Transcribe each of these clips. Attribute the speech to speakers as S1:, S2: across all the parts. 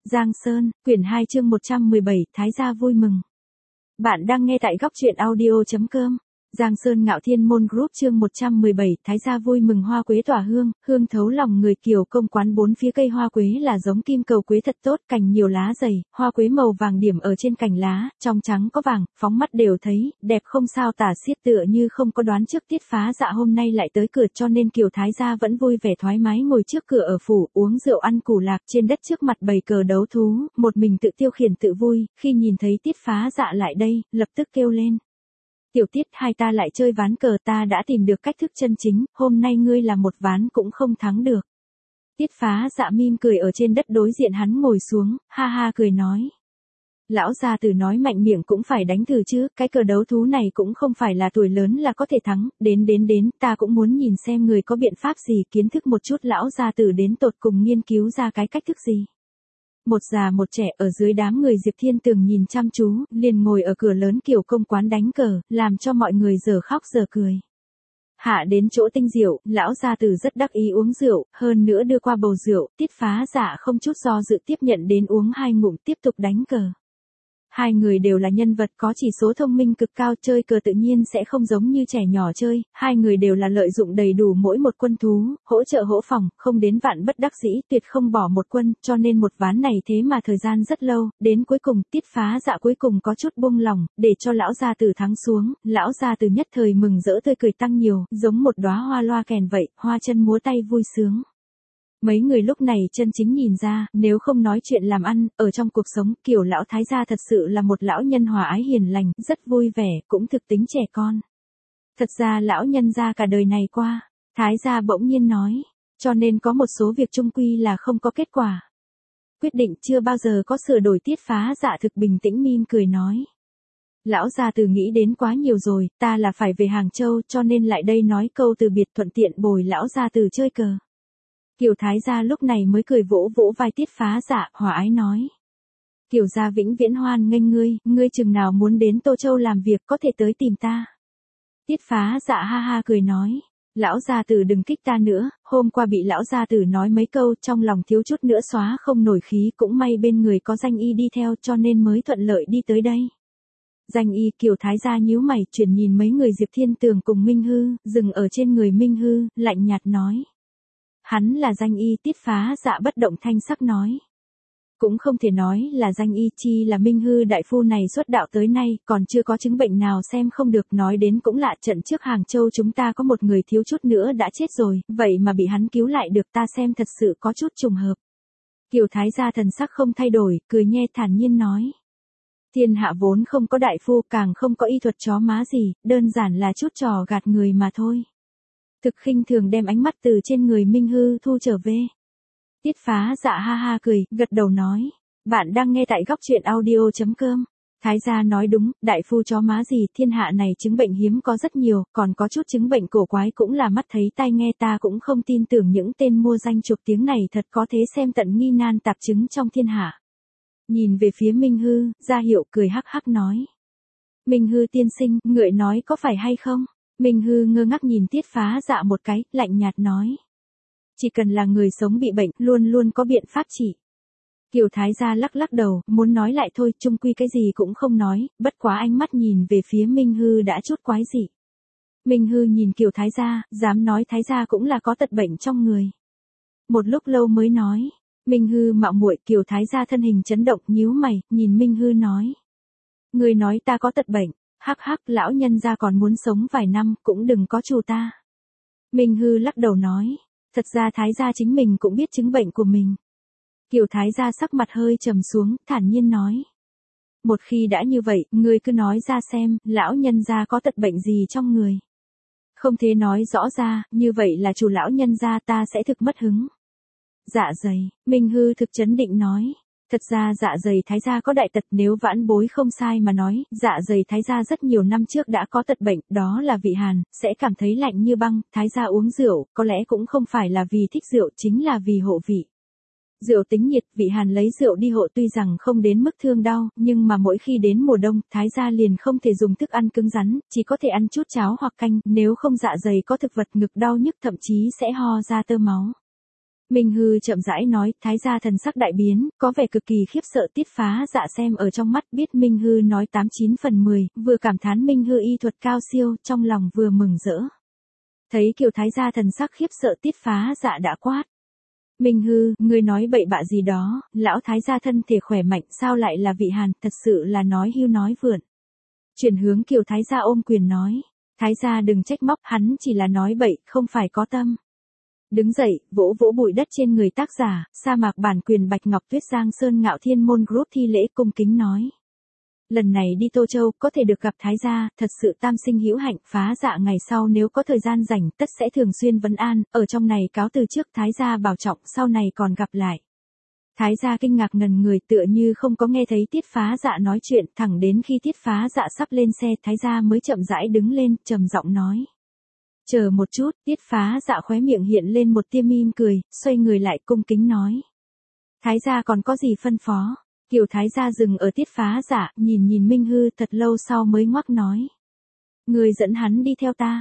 S1: Giang Sơn, quyển 2 chương 117, Thái gia vui mừng. Bạn đang nghe tại góc truyện audio.com. Giang Sơn Ngạo Thiên Môn Group chương 117, Thái gia vui mừng. Hoa quế tỏa hương, hương thấu lòng người. Kiều công quán bốn phía cây hoa quế là giống kim cầu quế thật tốt, cành nhiều lá dày, hoa quế màu vàng điểm ở trên cành lá, trong trắng có vàng, phóng mắt đều thấy, đẹp không sao tả xiết. Tựa như không có đoán trước Tiết Phá Dạ hôm nay lại tới cửa, cho nên Kiều Thái gia vẫn vui vẻ thoải mái ngồi trước cửa ở phủ, uống rượu ăn củ lạc. Trên đất trước mặt bày cờ đấu thú, một mình tự tiêu khiển tự vui. Khi nhìn thấy Tiết Phá Dạ lại đây, lập tức kêu lên: Tiểu Tiết, hai ta lại chơi ván cờ. Ta đã tìm được cách thức chân chính, hôm nay ngươi là một ván cũng không thắng được. Tiết Phá Dạ mỉm cười ở trên đất đối diện hắn ngồi xuống, ha ha cười nói: Lão gia tử nói mạnh miệng cũng phải đánh thử chứ, cái cờ đấu thú này cũng không phải là tuổi lớn là có thể thắng, đến, ta cũng muốn nhìn xem người có biện pháp gì, kiến thức một chút lão gia tử đến tột cùng nghiên cứu ra cái cách thức gì. Một già một trẻ ở dưới đám người Diệp Thiên Tường nhìn chăm chú, liền ngồi ở cửa lớn Kiều công quán đánh cờ, làm cho mọi người giờ khóc giờ cười. Hạ đến chỗ Tinh Diệu, lão gia tử rất đắc ý uống rượu, hơn nữa đưa qua bầu rượu. Tiết Phá Dạ không chút do dự tiếp nhận đến uống hai ngụm, tiếp tục đánh cờ. Hai người đều là nhân vật có chỉ số thông minh cực cao, chơi cờ tự nhiên sẽ không giống như trẻ nhỏ chơi, hai người đều là lợi dụng đầy đủ mỗi một quân thú, hỗ trợ hỗ phòng, không đến vạn bất đắc dĩ tuyệt không bỏ một quân, cho nên một ván này thế mà thời gian rất lâu, đến cuối cùng Tiết Phá Dạ cuối cùng có chút buông lòng, để cho lão gia tử thắng xuống, lão gia tử nhất thời mừng rỡ tươi cười tăng nhiều, giống một đóa hoa loa kèn vậy, hoa chân múa tay vui sướng. Mấy người lúc này chân chính nhìn ra, nếu không nói chuyện làm ăn, ở trong cuộc sống, Kiều lão thái gia thật sự là một lão nhân hòa ái hiền lành, rất vui vẻ, cũng thực tính trẻ con. Thật ra lão nhân gia cả đời này qua, thái gia bỗng nhiên nói, cho nên có một số việc chung quy là không có kết quả. Quyết định chưa bao giờ có sửa đổi. Tiết Phá Dạ thực bình tĩnh mỉm cười nói: Lão gia tử nghĩ đến quá nhiều rồi, ta là phải về Hàng Châu cho nên lại đây nói câu từ biệt, thuận tiện bồi lão gia tử chơi cờ. Kiều Thái gia lúc này mới cười vỗ vỗ vai Tiết Phá Dạ, hòa ái nói: Kiều gia vĩnh viễn hoan nghênh ngươi chừng nào muốn đến Tô Châu làm việc có thể tới tìm ta. Tiết Phá Dạ ha ha cười nói: Lão gia tử đừng kích ta nữa, hôm qua bị lão gia tử nói mấy câu, trong lòng thiếu chút nữa xóa không nổi khí, cũng may bên người có Danh Y đi theo cho nên mới thuận lợi đi tới đây. Danh Y. Kiều Thái gia nhíu mày, chuyển nhìn mấy người Diệp Thiên Tường cùng Minh Hư, dừng ở trên người Minh Hư, lạnh nhạt nói: Hắn là Danh Y. Tiết Phá Dạ bất động thanh sắc nói: Cũng không thể nói là Danh Y, chi là Minh Hư đại phu này xuất đạo tới nay, còn chưa có chứng bệnh nào xem không được. Nói đến cũng lạ, trận trước Hàng Châu chúng ta có một người thiếu chút nữa đã chết rồi, vậy mà bị hắn cứu lại được, ta xem thật sự có chút trùng hợp. Kiều Thái gia thần sắc không thay đổi, cười nhe thản nhiên nói: Thiên hạ vốn không có đại phu, càng không có y thuật chó má gì, đơn giản là chút trò gạt người mà thôi. Thực khinh thường đem ánh mắt từ trên người Minh Hư thu trở về. Tiết Phá Dạ ha ha cười, gật đầu nói: Bạn đang nghe tại góc truyện audio.com. Thái gia nói đúng, đại phu chó má gì, thiên hạ này chứng bệnh hiếm có rất nhiều, còn có chút chứng bệnh cổ quái cũng là mắt thấy tai nghe, ta cũng không tin tưởng những tên mua danh chụp tiếng này thật có thế xem tận nghi nan tạp chứng trong thiên hạ. Nhìn về phía Minh Hư, ra hiệu cười hắc hắc nói: Minh Hư tiên sinh, ngợi nói có phải hay không? Minh Hư ngơ ngác nhìn Tiết Phá Dạ một cái, lạnh nhạt nói: Chỉ cần là người sống bị bệnh, luôn luôn có biện pháp trị. Kiều Thái gia lắc lắc đầu, muốn nói lại thôi, chung quy cái gì cũng không nói, bất quá ánh mắt nhìn về phía Minh Hư đã chút quái dị. Minh Hư nhìn Kiều Thái gia, dám nói Thái gia cũng là có tật bệnh trong người. Một lúc lâu mới nói: Minh Hư mạo muội. Kiều Thái gia thân hình chấn động, nhíu mày, nhìn Minh Hư nói: Người nói ta có tật bệnh? Hắc hắc, lão nhân gia còn muốn sống vài năm, cũng đừng có trù ta. Minh Hư lắc đầu nói: Thật ra Thái gia chính mình cũng biết chứng bệnh của mình. Kiều Thái gia sắc mặt hơi trầm xuống, thản nhiên nói: Một khi đã như vậy, ngươi cứ nói ra xem, lão nhân gia có tật bệnh gì trong người. Không thể nói rõ ra, như vậy là chủ lão nhân gia ta sẽ thực mất hứng. Dạ dày. Minh Hư thực chấn định nói: Thật ra dạ dày Thái gia có đại tật, nếu vãn bối không sai mà nói, dạ dày Thái gia rất nhiều năm trước đã có tật bệnh, đó là vị hàn, sẽ cảm thấy lạnh như băng. Thái gia uống rượu, có lẽ cũng không phải là vì thích rượu, chính là vì hộ vị. Rượu tính nhiệt, vị hàn lấy rượu đi hộ tuy rằng không đến mức thương đau, nhưng mà mỗi khi đến mùa đông, Thái gia liền không thể dùng thức ăn cứng rắn, chỉ có thể ăn chút cháo hoặc canh, nếu không dạ dày có thực vật ngực đau nhức, thậm chí sẽ ho ra tơ máu. Minh Hư chậm rãi nói, Thái gia thần sắc đại biến, có vẻ cực kỳ khiếp sợ. Tiết Phá Dạ xem ở trong mắt, biết Minh Hư nói 89 phần 10, vừa cảm thán Minh Hư y thuật cao siêu, trong lòng vừa mừng rỡ. Thấy Kiều Thái gia thần sắc khiếp sợ, Tiết Phá Dạ đã quát. Minh Hư, ngươi nói bậy bạ gì đó, lão Thái gia thân thể khỏe mạnh sao lại là vị hàn, thật sự là nói hưu nói vượn. Chuyển hướng Kiều Thái gia ôm quyền nói, Thái gia đừng trách móc, hắn chỉ là nói bậy, không phải có tâm. Đứng dậy, vỗ vỗ bụi đất trên người tác giả, sa mạc bản quyền Bạch Ngọc Tuyết Giang Sơn Ngạo Thiên Môn Group thi lễ cung kính nói. Lần này đi Tô Châu, có thể được gặp Thái gia, thật sự tam sinh hữu hạnh. Phá Dạ ngày sau nếu có thời gian rảnh, tất sẽ thường xuyên vấn an, ở trong này cáo từ trước. Thái gia bảo trọng, sau này còn gặp lại. Thái gia kinh ngạc ngần người, tựa như không có nghe thấy Tiết Phá Dạ nói chuyện, thẳng đến khi Tiết Phá Dạ sắp lên xe, Thái gia mới chậm rãi đứng lên, trầm giọng nói. Chờ một chút. Tiết Phá Dạ khóe miệng hiện lên một tia mỉm cười, xoay người lại cung kính nói. Thái gia còn có gì phân phó? Kiều Thái gia dừng ở Tiết Phá Dạ, nhìn Minh Hư thật lâu sau mới ngoắc nói. Người dẫn hắn đi theo ta.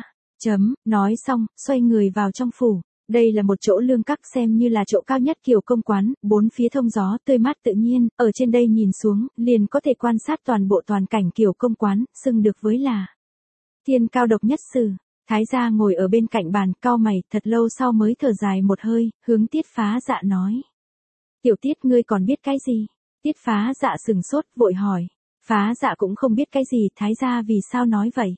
S1: Nói xong, xoay người vào trong phủ. Đây là một chỗ lương các xem như là chỗ cao nhất Kiều công quán, bốn phía thông gió tươi mát tự nhiên, ở trên đây nhìn xuống, liền có thể quan sát toàn bộ toàn cảnh Kiều công quán, xưng được với là thiên cao độc nhất sử. Thái gia ngồi ở bên cạnh bàn, cau mày, thật lâu sau mới thở dài một hơi, hướng Tiết Phá Dạ nói. Tiểu Tiết, ngươi còn biết cái gì? Tiết Phá Dạ sừng sốt, vội hỏi. Phá Dạ cũng không biết cái gì, Thái gia vì sao nói vậy?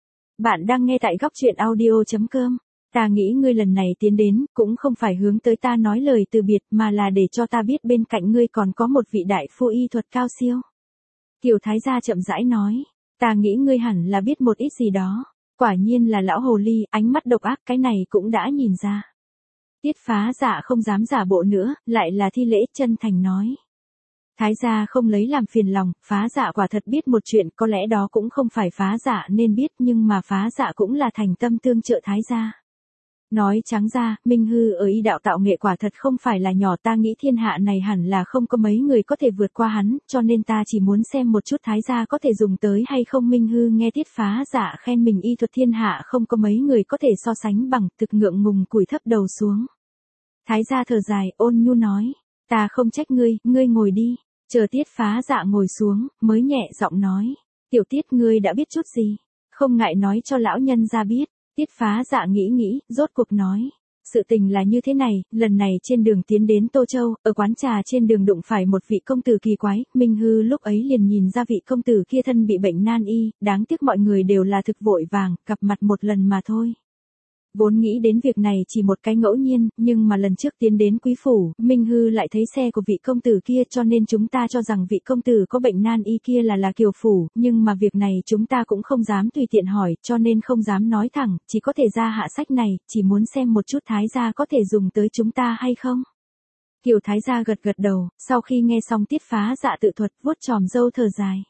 S1: Bạn đang nghe tại góc truyện audio.com. Ta nghĩ ngươi lần này tiến đến, cũng không phải hướng tới ta nói lời từ biệt, mà là để cho ta biết bên cạnh ngươi còn có một vị đại phu y thuật cao siêu. Kiều Thái gia chậm rãi nói. Ta nghĩ ngươi hẳn là biết một ít gì đó. Quả nhiên là lão hồ ly, ánh mắt độc ác, cái này cũng đã nhìn ra. Tiết Phá Dạ không dám giả bộ nữa, lại là thi lễ chân thành nói. Thái gia không lấy làm phiền lòng, Phá Dạ quả thật biết một chuyện, có lẽ đó cũng không phải Phá Dạ nên biết, nhưng mà Phá Dạ cũng là thành tâm tương trợ Thái gia. Nói trắng ra, Minh Hư ở y đạo tạo nghệ quả thật không phải là nhỏ, ta nghĩ thiên hạ này hẳn là không có mấy người có thể vượt qua hắn, cho nên ta chỉ muốn xem một chút Thái gia có thể dùng tới hay không. Minh Hư nghe Tiết Phá Dạ khen mình y thuật thiên hạ không có mấy người có thể so sánh bằng, thực ngượng ngùng cúi thấp đầu xuống. Thái gia thở dài, ôn nhu nói, ta không trách ngươi, ngươi ngồi đi. Chờ Tiết Phá Dạ ngồi xuống, mới nhẹ giọng nói, Tiểu Tiết, ngươi đã biết chút gì? Không ngại nói cho lão nhân gia biết. Tiết Phá Dạ nghĩ, rốt cuộc nói. Sự tình là như thế này, lần này trên đường tiến đến Tô Châu, ở quán trà trên đường đụng phải một vị công tử kỳ quái, Minh Hư lúc ấy liền nhìn ra vị công tử kia thân bị bệnh nan y, đáng tiếc mọi người đều là thực vội vàng, gặp mặt một lần mà thôi. Vốn nghĩ đến việc này chỉ một cái ngẫu nhiên, nhưng mà lần trước tiến đến quý phủ, Minh Hư lại thấy xe của vị công tử kia, cho nên chúng ta cho rằng vị công tử có bệnh nan y kia là Kiều phủ, nhưng mà việc này chúng ta cũng không dám tùy tiện hỏi, cho nên không dám nói thẳng, chỉ có thể ra hạ sách này, chỉ muốn xem một chút Thái gia có thể dùng tới chúng ta hay không. Kiều Thái gia gật đầu, sau khi nghe xong Tiết Phá Dạ tự thuật, vuốt chòm râu thở dài.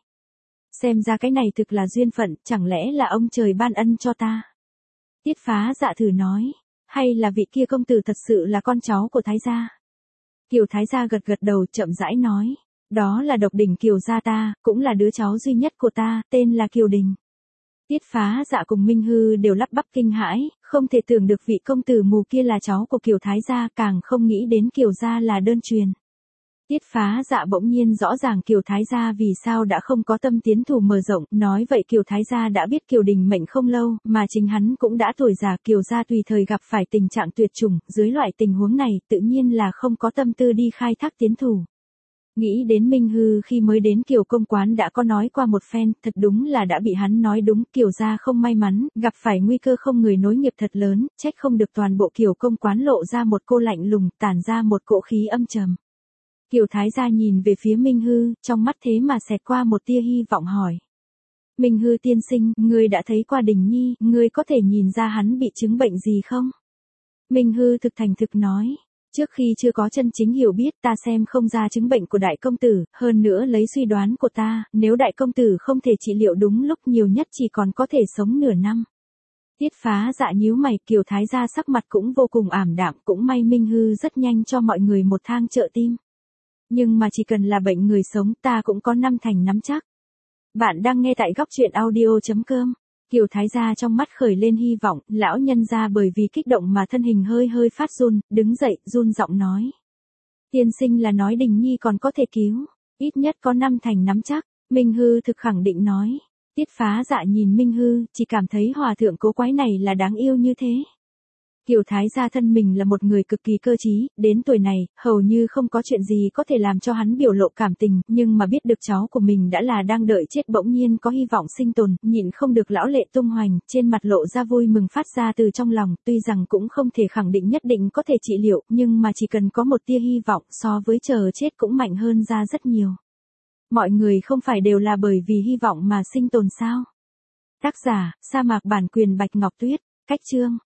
S1: Xem ra cái này thực là duyên phận, chẳng lẽ là ông trời ban ân cho ta. Tiết Phá Dạ thử nói, hay là vị kia công tử thật sự là con cháu của Thái gia? Kiều Thái gia gật đầu, chậm rãi nói, đó là độc đỉnh Kiều gia ta, cũng là đứa cháu duy nhất của ta, tên là Kiều Đình. Tiết Phá Dạ cùng Minh Hư đều lắp bắp kinh hãi, không thể tưởng được vị công tử mù kia là cháu của Kiều Thái gia, càng không nghĩ đến Kiều gia là đơn truyền. Tiết Phá Dạ bỗng nhiên rõ ràng Kiều Thái gia vì sao đã không có tâm tiến thủ mở rộng, nói vậy Kiều Thái gia đã biết Kiều Đình mệnh không lâu, mà chính hắn cũng đã tuổi già, Kiều gia tùy thời gặp phải tình trạng tuyệt chủng, dưới loại tình huống này, tự nhiên là không có tâm tư đi khai thác tiến thủ. Nghĩ đến Minh Hư khi mới đến Kiều công quán đã có nói qua một phen, thật đúng là đã bị hắn nói đúng, Kiều gia không may mắn, gặp phải nguy cơ không người nối nghiệp thật lớn, trách không được toàn bộ Kiều công quán lộ ra một cô lạnh lùng, tản ra một cỗ khí âm trầm. Kiều Thái gia nhìn về phía Minh Hư, trong mắt thế mà xẹt qua một tia hy vọng hỏi. Minh Hư tiên sinh, ngươi đã thấy qua Đình Nhi, ngươi có thể nhìn ra hắn bị chứng bệnh gì không? Minh Hư thực thành thực nói. Trước khi chưa có chân chính hiểu biết, ta xem không ra chứng bệnh của đại công tử, hơn nữa lấy suy đoán của ta, nếu đại công tử không thể trị liệu đúng lúc, nhiều nhất chỉ còn có thể sống nửa năm. Tiết Phá Dạ nhíu mày, Kiều Thái gia sắc mặt cũng vô cùng ảm đạm, cũng may Minh Hư rất nhanh cho mọi người một thang trợ tim. Nhưng mà chỉ cần là bệnh người sống, ta cũng có 5 thành nắm chắc. Bạn đang nghe tại góc truyện audio.com. Kiều thái gia trong mắt khởi lên hy vọng, lão nhân gia bởi vì kích động mà thân hình hơi hơi phát run, đứng dậy, run giọng nói. Tiên sinh là nói Đình Nhi còn có thể cứu, ít nhất có 5 thành nắm chắc, Minh Hư thực khẳng định nói. Tiết Phá Dạ nhìn Minh Hư, chỉ cảm thấy hòa thượng cố quái này là đáng yêu như thế. Kiều thái gia thân mình là một người cực kỳ cơ trí, đến tuổi này, hầu như không có chuyện gì có thể làm cho hắn biểu lộ cảm tình, nhưng mà biết được cháu của mình đã là đang đợi chết bỗng nhiên có hy vọng sinh tồn, nhịn không được lão lệ tung hoành, trên mặt lộ ra vui mừng phát ra từ trong lòng, tuy rằng cũng không thể khẳng định nhất định có thể trị liệu, nhưng mà chỉ cần có một tia hy vọng so với chờ chết cũng mạnh hơn ra rất nhiều. Mọi người không phải đều là bởi vì hy vọng mà sinh tồn sao? Tác giả, Sa mạc bản quyền Bạch Ngọc Tuyết, cách chương.